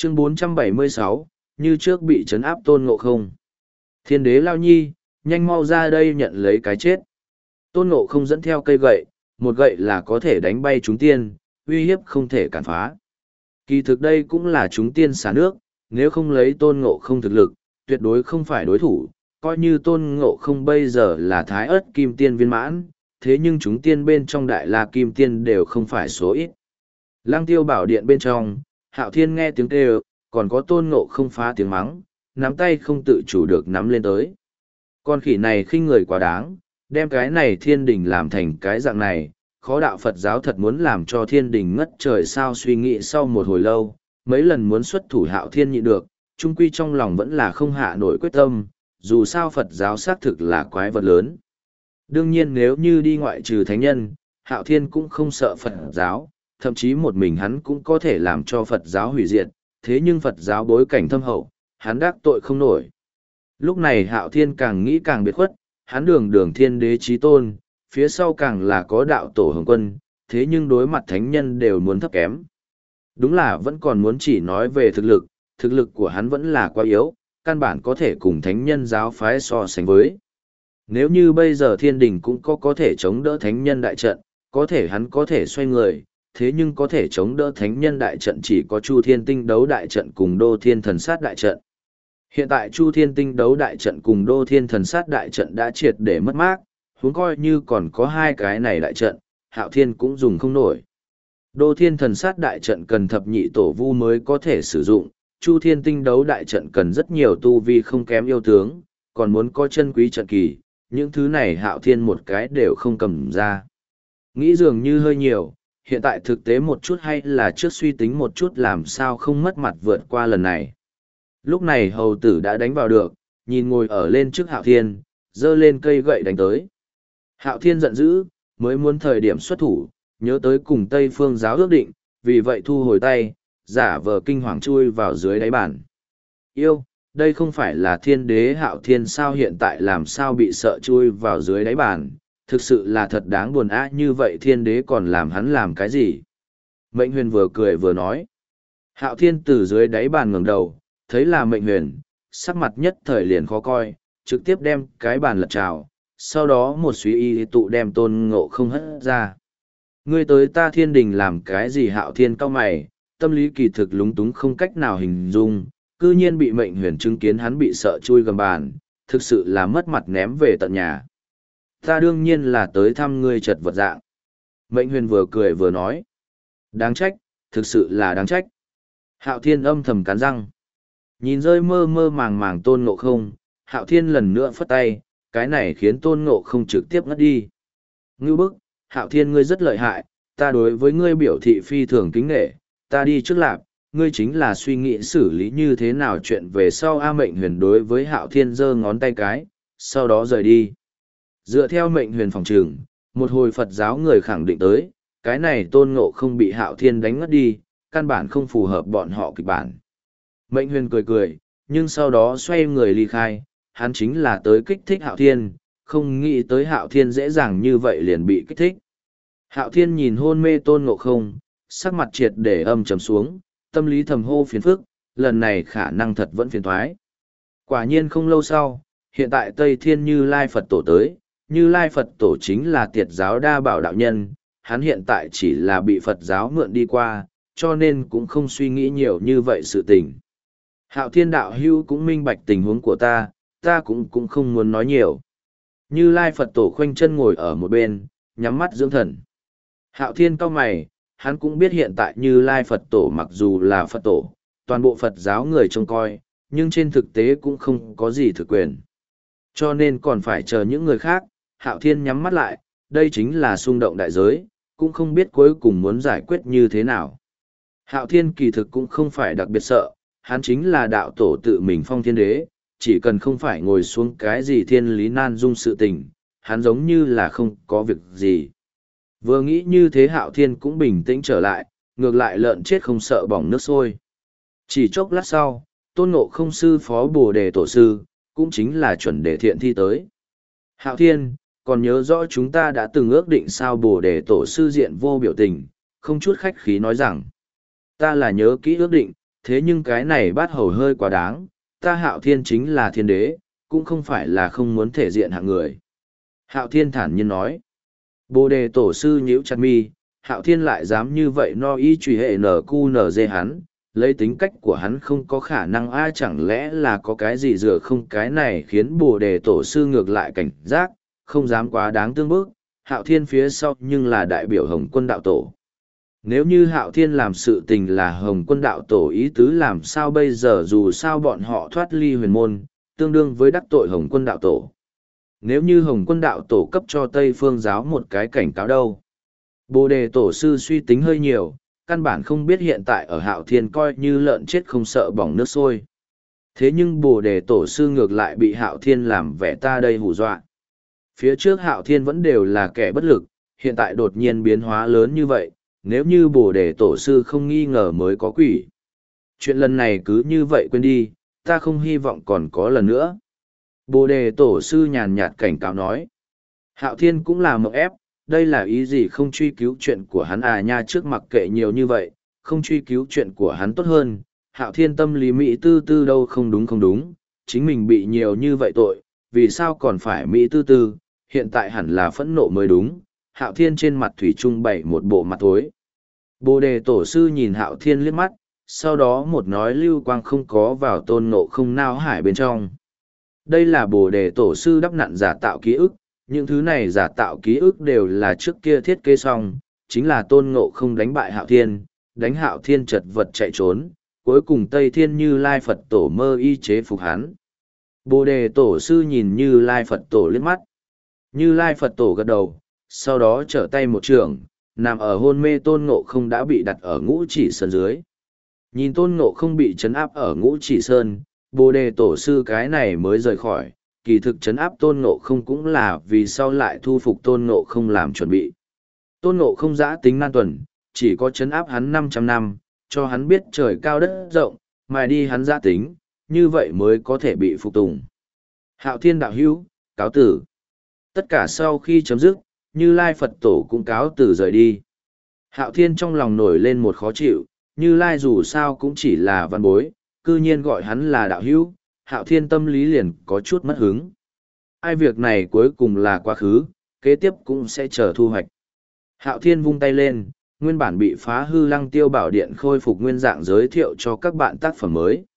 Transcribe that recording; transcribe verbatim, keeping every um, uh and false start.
Chương bốn trăm bảy mươi sáu, như trước bị trấn áp Tôn Ngộ Không. Thiên đế Lao Nhi, nhanh mau ra đây nhận lấy cái chết. Tôn Ngộ Không dẫn theo cây gậy, một gậy là có thể đánh bay chúng tiên, uy hiếp không thể cản phá. Kỳ thực đây cũng là chúng tiên xả nước, nếu không lấy Tôn Ngộ Không thực lực, tuyệt đối không phải đối thủ, coi như Tôn Ngộ Không bây giờ là thái ớt kim tiên viên mãn, thế nhưng chúng tiên bên trong đại la kim tiên đều không phải số ít. Lăng Tiêu Bảo Điện bên trong, Hạo Thiên nghe tiếng kêu, còn có Tôn Ngộ Không phá tiếng mắng, nắm tay không tự chủ được nắm lên tới. Con khỉ này khinh người quá đáng, đem cái này thiên đình làm thành cái dạng này, khó đạo Phật giáo thật muốn làm cho thiên đình ngất trời sao. Suy nghĩ sau một hồi lâu, mấy lần muốn xuất thủ Hạo Thiên nhịn được, trung quy trong lòng vẫn là không hạ nổi quyết tâm, dù sao Phật giáo xác thực là quái vật lớn. Đương nhiên nếu như đi ngoại trừ thánh nhân, Hạo Thiên cũng không sợ Phật giáo, thậm chí một mình hắn cũng có thể làm cho Phật giáo hủy diệt, thế nhưng Phật giáo bối cảnh thâm hậu, hắn đắc tội không nổi. Lúc này Hạo Thiên càng nghĩ càng biệt khuất, hắn đường đường thiên đế chí tôn, phía sau càng là có đạo tổ hồng quân, thế nhưng đối mặt thánh nhân đều muốn thấp kém. Đúng là vẫn còn muốn chỉ nói về thực lực, thực lực của hắn vẫn là quá yếu, căn bản có thể cùng thánh nhân giáo phái so sánh với. Nếu như bây giờ thiên đình cũng có có thể chống đỡ thánh nhân đại trận, có thể hắn có thể xoay người, thế nhưng có thể chống đỡ thánh nhân đại trận chỉ có Chu Thiên Tinh Đấu đại trận cùng Đô Thiên Thần Sát đại trận. Hiện tại Chu Thiên Tinh Đấu đại trận cùng Đô Thiên Thần Sát đại trận đã triệt để mất mát, huống coi như còn có hai cái này đại trận, Hạo Thiên cũng dùng không nổi. Đô Thiên Thần Sát đại trận cần thập nhị tổ vu mới có thể sử dụng, Chu Thiên Tinh Đấu đại trận cần rất nhiều tu vi không kém yêu tướng, còn muốn có chân quý trận kỳ, những thứ này Hạo Thiên một cái đều không cầm ra. Nghĩ dường như hơi nhiều, hiện tại thực tế một chút hay là trước suy tính một chút làm sao không mất mặt vượt qua lần này. Lúc này hầu tử đã đánh vào được, nhìn ngồi ở lên trước Hạo Thiên, giơ lên cây gậy đánh tới. Hạo Thiên giận dữ, mới muốn thời điểm xuất thủ, nhớ tới cùng Tây Phương giáo ước định, vì vậy thu hồi tay, giả vờ kinh hoàng chui vào dưới đáy bàn. Yêu, đây không phải là thiên đế Hạo Thiên sao, hiện tại làm sao bị sợ chui vào dưới đáy bàn, thực sự là thật đáng buồn á. Như vậy thiên đế còn làm hắn làm cái gì? Mệnh Huyền vừa cười vừa nói. Hạo Thiên từ dưới đáy bàn ngẩng đầu, thấy là Mệnh Huyền, sắc mặt nhất thời liền khó coi, trực tiếp đem cái bàn lật trào, sau đó một suy y tụ đem Tôn Ngộ Không hất ra. Ngươi tới ta thiên đình làm cái gì? Hạo Thiên cau mày, tâm lý kỳ thực lúng túng không cách nào hình dung, cư nhiên bị Mệnh Huyền chứng kiến hắn bị sợ chui gầm bàn, thực sự là mất mặt ném về tận nhà. Ta đương nhiên là tới thăm ngươi chật vật dạng. Mệnh Huyền vừa cười vừa nói. Đáng trách, thực sự là đáng trách. Hạo Thiên âm thầm cắn răng. Nhìn rơi mơ mơ màng màng Tôn Ngộ Không, Hạo Thiên lần nữa phất tay, cái này khiến Tôn Ngộ Không trực tiếp ngất đi. Ngưu bức, Hạo Thiên ngươi rất lợi hại, ta đối với ngươi biểu thị phi thường kính nghệ, ta đi trước lạp, ngươi chính là suy nghĩ xử lý như thế nào chuyện về sau. A Mệnh Huyền đối với Hạo Thiên giơ ngón tay cái, sau đó rời đi. Dựa theo Mệnh Huyền phòng trường, một hồi Phật giáo người khẳng định tới, cái này Tôn Ngộ Không bị Hạo Thiên đánh ngất đi, căn bản không phù hợp bọn họ kịch bản. Mệnh Huyền cười cười, nhưng sau đó xoay người ly khai, hắn chính là tới kích thích Hạo Thiên, không nghĩ tới Hạo Thiên dễ dàng như vậy liền bị kích thích. Hạo Thiên nhìn hôn mê Tôn Ngộ Không, sắc mặt triệt để âm trầm xuống, tâm lý thầm hô phiền phức, lần này khả năng thật vẫn phiền thoái. Quả nhiên không lâu sau, hiện tại Tây Thiên Như Lai Phật Tổ tới, Như Lai Phật Tổ chính là Tiệt giáo đa bảo đạo nhân, hắn hiện tại chỉ là bị Phật giáo mượn đi qua, cho nên cũng không suy nghĩ nhiều như vậy sự tình. Hạo Thiên đạo hưu cũng minh bạch tình huống của ta, ta cũng cũng không muốn nói nhiều. Như Lai Phật Tổ khoanh chân ngồi ở một bên, nhắm mắt dưỡng thần. Hạo Thiên cau mày, hắn cũng biết hiện tại Như Lai Phật Tổ mặc dù là Phật Tổ, toàn bộ Phật giáo người trông coi, nhưng trên thực tế cũng không có gì thực quyền. Cho nên còn phải chờ những người khác. Hạo Thiên nhắm mắt lại, đây chính là xung động đại giới, cũng không biết cuối cùng muốn giải quyết như thế nào. Hạo Thiên kỳ thực cũng không phải đặc biệt sợ, hắn chính là đạo tổ tự mình phong thiên đế, chỉ cần không phải ngồi xuống cái gì thiên lý nan dung sự tình, hắn giống như là không có việc gì. Vừa nghĩ như thế Hạo Thiên cũng bình tĩnh trở lại, ngược lại lợn chết không sợ bỏng nước sôi. Chỉ chốc lát sau, Tôn Ngộ Không sư phó Bồ Đề Tổ sư, cũng chính là chuẩn đề thiện thi tới. Hạo Thiên, còn nhớ rõ chúng ta đã từng ước định sao? Bồ Đề Tổ sư diện vô biểu tình, không chút khách khí nói rằng, ta là nhớ kỹ ước định, thế nhưng cái này bát hầu hơi quá đáng, ta Hạo Thiên chính là thiên đế, cũng không phải là không muốn thể diện hạng người. Hạo Thiên thản nhiên nói. Bồ đề tổ sư nhíu chặt mi, Hạo Thiên lại dám như vậy no y truy hệ nở cu nở dê hắn, lấy tính cách của hắn không có khả năng ai chẳng lẽ là có cái gì dựa không, cái này khiến bồ đề tổ sư ngược lại cảnh giác, không dám quá đáng tương bức. Hạo Thiên phía sau nhưng là đại biểu Hồng Quân đạo tổ. Nếu như Hạo Thiên làm sự tình là Hồng Quân đạo tổ ý tứ làm sao bây giờ, dù sao bọn họ thoát ly huyền môn, tương đương với đắc tội Hồng Quân đạo tổ. Nếu như Hồng Quân đạo tổ cấp cho Tây Phương giáo một cái cảnh cáo đâu. Bồ đề tổ sư suy tính hơi nhiều, căn bản không biết hiện tại ở Hạo Thiên coi như lợn chết không sợ bỏng nước sôi. Thế nhưng bồ đề tổ sư ngược lại bị Hạo Thiên làm vẻ ta đây hù dọa. Phía trước Hạo Thiên vẫn đều là kẻ bất lực, hiện tại đột nhiên biến hóa lớn như vậy, nếu như bồ đề tổ sư không nghi ngờ mới có quỷ. Chuyện lần này cứ như vậy quên đi, ta không hy vọng còn có lần nữa. Bồ đề tổ sư nhàn nhạt cảnh cáo nói. Hạo Thiên cũng là mộng ép, đây là ý gì, không truy cứu chuyện của hắn à nha, trước mặc kệ nhiều như vậy, không truy cứu chuyện của hắn tốt hơn. Hạo Thiên tâm lý Mỹ tư tư đâu, không đúng không đúng, chính mình bị nhiều như vậy tội, vì sao còn phải Mỹ tư tư, hiện tại hẳn là phẫn nộ mới đúng. Hạo Thiên trên mặt thủy chung bày một bộ mặt thối. Bồ đề tổ sư nhìn Hạo Thiên liếc mắt, sau đó một nói lưu quang không có vào Tôn Ngộ Không nao hải bên trong. Đây là bồ đề tổ sư đắp nặn giả tạo ký ức, những thứ này giả tạo ký ức đều là trước kia thiết kế xong, chính là Tôn Ngộ Không đánh bại Hạo Thiên, đánh Hạo Thiên chật vật chạy trốn, cuối cùng Tây Thiên Như Lai Phật Tổ mơ y chế phục hắn. Bồ đề tổ sư nhìn Như Lai Phật Tổ liếc mắt. Như Lai Phật Tổ gật đầu, sau đó trở tay một trường, nằm ở hôn mê Tôn Ngộ Không đã bị đặt ở Ngũ Chỉ Sơn dưới. Nhìn Tôn Ngộ Không bị trấn áp ở Ngũ Chỉ Sơn, Bồ đề tổ sư cái này mới rời khỏi, kỳ thực trấn áp Tôn Ngộ Không cũng là vì sau lại thu phục Tôn Ngộ Không làm chuẩn bị. Tôn Ngộ Không giã tính nan tuần, chỉ có trấn áp hắn năm trăm năm, cho hắn biết trời cao đất rộng, mài đi hắn giã tính, như vậy mới có thể bị phục tùng. Hạo Thiên đạo hữu, cáo tử. Tất cả sau khi chấm dứt, Như Lai Phật Tổ cũng cáo từ rời đi. Hạo Thiên trong lòng nổi lên một khó chịu, Như Lai dù sao cũng chỉ là văn bối, cư nhiên gọi hắn là đạo hữu, Hạo Thiên tâm lý liền có chút mất hứng. Ai việc này cuối cùng là quá khứ, kế tiếp cũng sẽ chờ thu hoạch. Hạo Thiên vung tay lên, nguyên bản bị phá hư Lăng Tiêu Bảo Điện khôi phục nguyên dạng, giới thiệu cho các bạn tác phẩm mới.